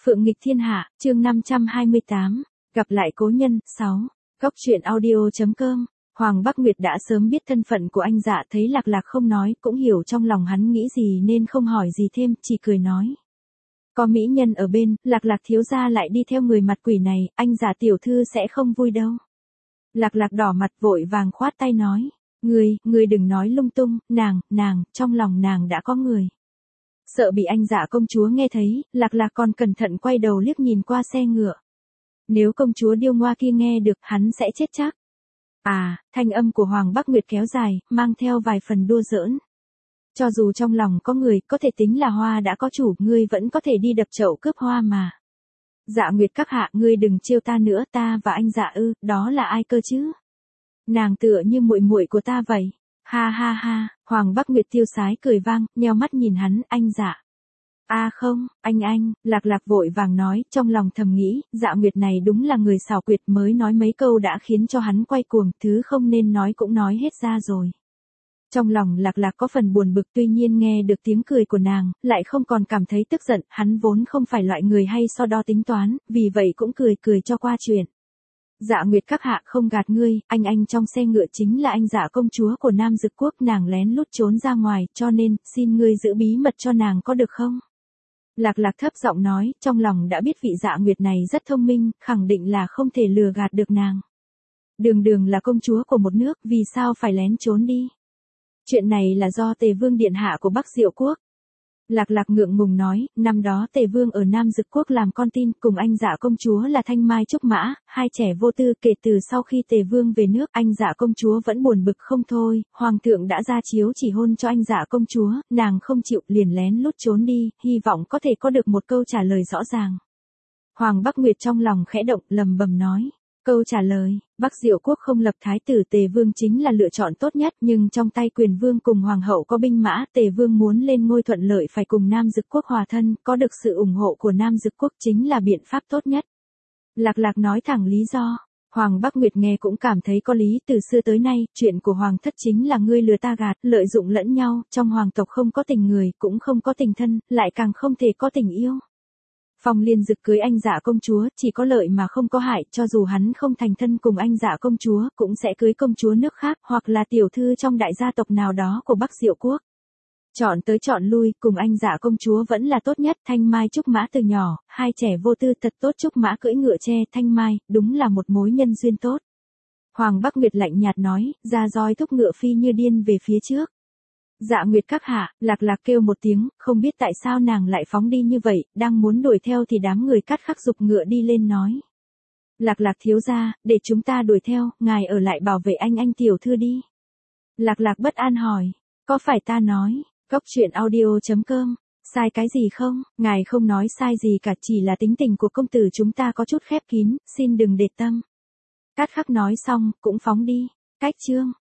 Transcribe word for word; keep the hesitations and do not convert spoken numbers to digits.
Phượng nghịch thiên hạ, chương năm trăm hai mươi tám, gặp lại cố nhân, sáu. Góc truyện audio chấm com. Hoàng Bắc Nguyệt đã sớm biết thân phận của anh Dạ, thấy Lạc Lạc không nói, cũng hiểu trong lòng hắn nghĩ gì nên không hỏi gì thêm, chỉ cười nói. Có mỹ nhân ở bên, Lạc Lạc thiếu gia lại đi theo người mặt quỷ này, anh Dạ tiểu thư sẽ không vui đâu. Lạc Lạc đỏ mặt vội vàng khoát tay nói. Ngươi, ngươi đừng nói lung tung, nàng, nàng, trong lòng nàng đã có người. Sợ bị anh Dạ công chúa nghe thấy, Lạc Lạc còn cẩn thận quay đầu liếc nhìn qua xe ngựa. Nếu công chúa điêu ngoa kia nghe được, hắn sẽ chết chắc. À, thanh âm của Hoàng Bắc Nguyệt kéo dài, mang theo vài phần đua giỡn. Cho dù trong lòng có người, có thể tính là hoa đã có chủ, ngươi vẫn có thể đi đập chậu cướp hoa mà. Dạ Nguyệt các hạ, ngươi đừng trêu ta nữa, ta và anh Dạ ư, đó là ai cơ chứ? Nàng tựa như muội muội của ta vậy. Ha ha ha, Hoàng Bắc Nguyệt tiêu sái cười vang, nheo mắt nhìn hắn, anh Dạ. À không, anh anh, Lạc Lạc vội vàng nói, trong lòng thầm nghĩ, Dạ Nguyệt này đúng là người xảo quyệt, mới nói mấy câu đã khiến cho hắn quay cuồng, thứ không nên nói cũng nói hết ra rồi. Trong lòng Lạc Lạc có phần buồn bực, tuy nhiên nghe được tiếng cười của nàng, lại không còn cảm thấy tức giận, hắn vốn không phải loại người hay so đo tính toán, vì vậy cũng cười cười cho qua chuyện. Dạ Nguyệt các hạ, không gạt ngươi, anh anh trong xe ngựa chính là anh Dạ công chúa của Nam Dực Quốc, nàng lén lút trốn ra ngoài, cho nên, xin ngươi giữ bí mật cho nàng có được không? Lạc Lạc thấp giọng nói, trong lòng đã biết vị Dạ Nguyệt này rất thông minh, khẳng định là không thể lừa gạt được nàng. Đường đường là công chúa của một nước, vì sao phải lén trốn đi? Chuyện này là do Tề Vương điện hạ của Bắc Diệu Quốc. Lạc Lạc ngượng ngùng nói, năm đó Tề Vương ở Nam Dực Quốc làm con tin, cùng anh Dạ công chúa là Thanh Mai Trúc Mã, hai trẻ vô tư, kể từ sau khi Tề Vương về nước, anh Dạ công chúa vẫn buồn bực không thôi, hoàng thượng đã ra chiếu chỉ hôn cho anh Dạ công chúa, nàng không chịu, liền lén lút trốn đi, hy vọng có thể có được một câu trả lời rõ ràng. Hoàng Bắc Nguyệt trong lòng khẽ động, lầm bầm nói. Câu trả lời, Bắc Diệu Quốc không lập thái tử, Tề Vương chính là lựa chọn tốt nhất, nhưng trong tay quyền vương cùng hoàng hậu có binh mã, Tề Vương muốn lên ngôi thuận lợi phải cùng Nam Dực Quốc hòa thân, có được sự ủng hộ của Nam Dực Quốc chính là biện pháp tốt nhất. Lạc Lạc nói thẳng lý do, Hoàng Bắc Nguyệt nghe cũng cảm thấy có lý, từ xưa tới nay, chuyện của hoàng thất chính là ngươi lừa ta gạt, lợi dụng lẫn nhau, trong hoàng tộc không có tình người, cũng không có tình thân, lại càng không thể có tình yêu. Phong Liên Dực cưới anh Dạ công chúa, chỉ có lợi mà không có hại, cho dù hắn không thành thân cùng anh Dạ công chúa, cũng sẽ cưới công chúa nước khác, hoặc là tiểu thư trong đại gia tộc nào đó của Bắc Diệu Quốc. Chọn tới chọn lui, cùng anh Dạ công chúa vẫn là tốt nhất, Thanh Mai Trúc Mã từ nhỏ, hai trẻ vô tư thật tốt, Trúc Mã cưỡi ngựa tre, Thanh Mai, đúng là một mối nhân duyên tốt. Hoàng Bắc Nguyệt lạnh nhạt nói, ra roi thúc ngựa phi như điên về phía trước. Dạ Nguyệt các hạ, Lạc Lạc kêu một tiếng, không biết tại sao nàng lại phóng đi như vậy, đang muốn đuổi theo thì đám người cắt khắc giục ngựa đi lên nói. Lạc Lạc thiếu gia, để chúng ta đuổi theo, ngài ở lại bảo vệ anh anh tiểu thư đi. Lạc Lạc bất an hỏi, có phải ta nói, góc truyện audio chấm com, sai cái gì không, ngài không nói sai gì cả, chỉ là tính tình của công tử chúng ta có chút khép kín, xin đừng để tâm. Cát khắc nói xong, cũng phóng đi, cách chương.